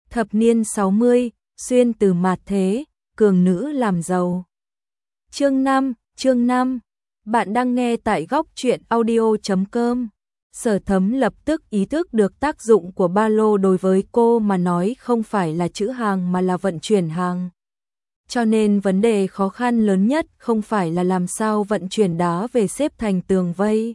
Thập niên 60, xuyên từ mạt thế, cường nữ làm giàu. Chương 5, bạn đang nghe tại góc truyện audio.com. Sở Thấm lập tức ý thức được tác dụng của ba lô đối với cô mà nói không phải là trữ hàng mà là vận chuyển hàng. Cho nên vấn đề khó khăn lớn nhất không phải là làm sao vận chuyển đá về xếp thành tường vây,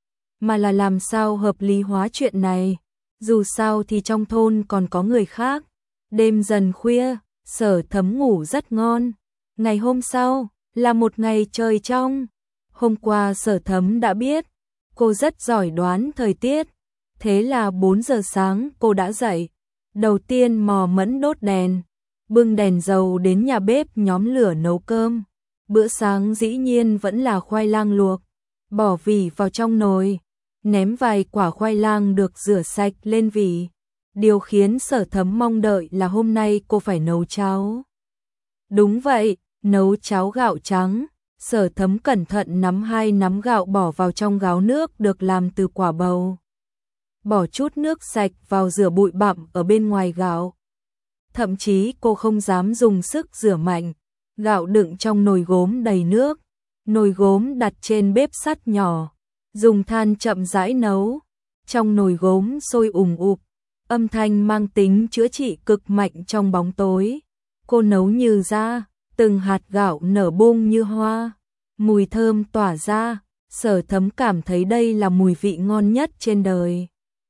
mà là làm sao hợp lý hóa chuyện này. Dù sao thì trong thôn còn có người khác. Đêm dần khuya, Sở Thấm ngủ rất ngon. Ngày hôm sau là một ngày trời trong. Hôm qua Sở Thấm đã biết, cô rất giỏi đoán thời tiết. Thế là 4 giờ sáng cô đã dậy. Đầu tiên mò mẫm đốt đèn, bưng đèn dầu đến nhà bếp nhóm lửa nấu cơm. Bữa sáng dĩ nhiên vẫn là khoai lang luộc, bỏ vỉ vào trong nồi, ném vài quả khoai lang được rửa sạch lên vỉ. Điều khiến Sở Thấm mong đợi là hôm nay cô phải nấu cháo. Đúng vậy, nấu cháo gạo trắng. Sở Thấm cẩn thận nắm 2 nắm gạo bỏ vào trong gáo nước được làm từ quả bầu. Bỏ chút nước sạch vào rửa bụi bặm ở bên ngoài gạo. Thậm chí cô không dám dùng sức rửa mạnh. Gạo đựng trong nồi gốm đầy nước. Nồi gốm đặt trên bếp sắt nhỏ, dùng than chậm rãi nấu. Trong nồi gốm sôi ùn ùn, âm thanh mang tính chữa trị cực mạnh trong bóng tối. Cô nấu như ra, từng hạt gạo nở bung như hoa, mùi thơm tỏa ra. Sở Thấm cảm thấy đây là mùi vị ngon nhất trên đời.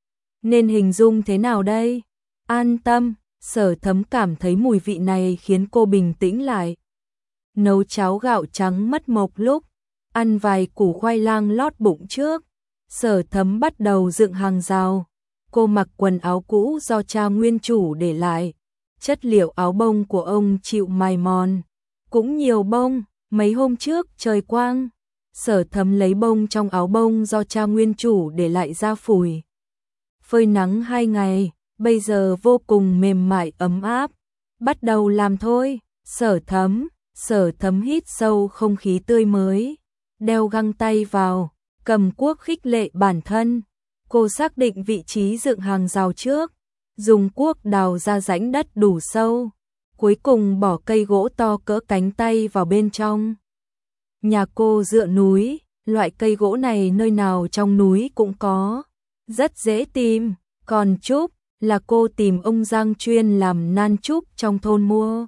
Nên hình dung thế nào đây? An tâm, Sở Thấm cảm thấy mùi vị này khiến cô bình tĩnh lại. Nấu cháo gạo trắng mất một lúc, ăn vài củ khoai lang lót bụng trước. Sở Thấm bắt đầu dựng hàng rào. Cô mặc quần áo cũ do cha nguyên chủ để lại. Chất liệu áo bông của ông chịu mài mòn, cũng nhiều bông. Mấy hôm trước trời quang, Sở Thấm lấy bông trong áo bông do cha nguyên chủ để lại ra phủi. Phơi nắng 2 ngày, bây giờ vô cùng mềm mại ấm áp. Bắt đầu làm thôi. Sở Thấm hít sâu không khí tươi mới, đeo găng tay vào, cầm cuốc khích lệ bản thân. Cô xác định vị trí dựng hàng rào trước, dùng cuốc đào ra rãnh đất đủ sâu, cuối cùng bỏ cây gỗ to cỡ cánh tay vào bên trong. Nhà cô dựa núi, loại cây gỗ này nơi nào trong núi cũng có, rất dễ tìm. Còn trúc là cô tìm ông Giang chuyên làm nan trúc trong thôn mua.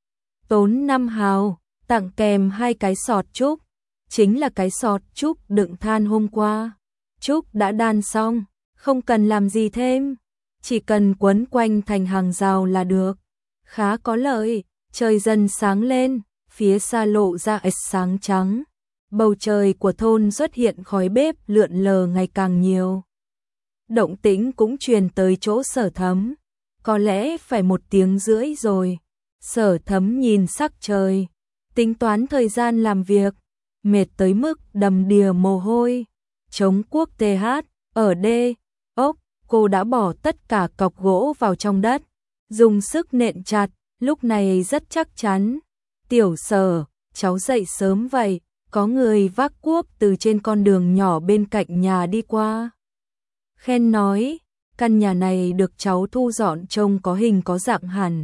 Tốn 5 hào, tặng kèm 2 cái sọt trúc, chính là cái sọt trúc đựng than hôm qua. Trúc đã đan xong, không cần làm gì thêm, chỉ cần quấn quanh thành hàng rào là được. Khá có lợi. Trời dần sáng lên, phía xa lộ ra ánh sáng trắng. Bầu trời của thôn xuất hiện khói bếp lượn lờ ngày càng nhiều. Động tĩnh cũng truyền tới chỗ Sở Thấm. Có lẽ phải 1 tiếng rưỡi rồi. Sở Thấm nhìn sắc trời, tính toán thời gian làm việc, mệt tới mức đầm đìa mồ hôi. Chống cuốc TH, ở đê, ốc, cô đã bỏ tất cả cọc gỗ vào trong đất, dùng sức nện chặt, lúc này rất chắc chắn. Tiểu Sở, cháu dậy sớm vậy, có người vác cuốc từ trên con đường nhỏ bên cạnh nhà đi qua. Khen nói, căn nhà này được cháu thu dọn trông có hình có dạng hẳn.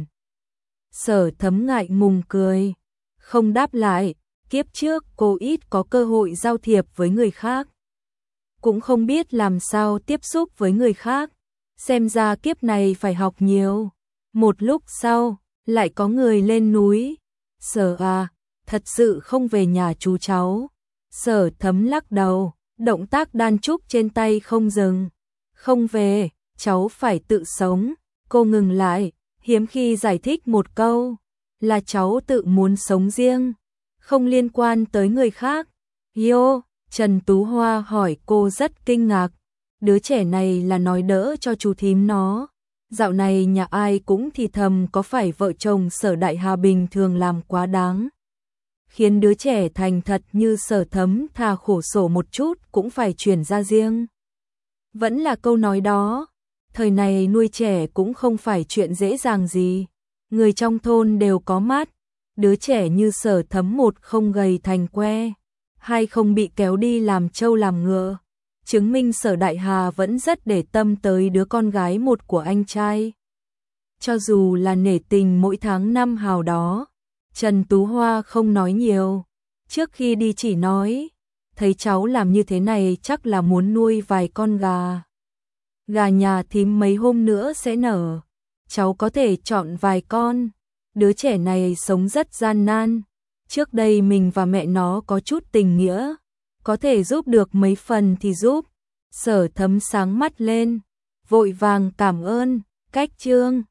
Sở Thấm ngại ngùng cười, không đáp lại. Kiếp trước cô ít có cơ hội giao thiệp với người khác, cũng không biết làm sao tiếp xúc với người khác. Xem ra kiếp này phải học nhiều. Một lúc sau, lại có người lên núi. Sở à, thật sự không về nhà chú cháu. Sở Thấm lắc đầu, động tác đan trúc trên tay không dừng. Không về, cháu phải tự sống. Cô ngừng lại, hiếm khi giải thích một câu, là cháu tự muốn sống riêng, không liên quan tới người khác. Yo, Trần Tú Hoa hỏi cô rất kinh ngạc. Đứa trẻ này là nói đỡ cho chú thím nó. Dạo này nhà ai cũng thì thầm có phải vợ chồng Sở Đại Hà bình thường làm quá đáng, khiến đứa trẻ thành thật như Sở Thấm thà khổ sổ một chút cũng phải chuyển ra riêng. Vẫn là câu nói đó, thời này nuôi trẻ cũng không phải chuyện dễ dàng gì. Người trong thôn đều có mắt. Đứa trẻ như Sở Thấm, 1 không gầy thành que, 2 không bị kéo đi làm trâu làm ngựa, chứng minh Sở Đại Hà vẫn rất để tâm tới đứa con gái 1 của anh trai. cho dù là nể tình mỗi tháng 5 hào đó. Trần Tú Hoa không nói nhiều, trước khi đi chỉ nói, thấy cháu làm như thế này chắc là muốn nuôi vài con gà. Gà nhà thím mấy hôm nữa sẽ nở, cháu có thể chọn vài con, đứa trẻ này sống rất gian nan, trước đây mình và mẹ nó có chút tình nghĩa, có thể giúp được mấy phần thì giúp. Sở Thấm sáng mắt lên, vội vàng cảm ơn, cách Trương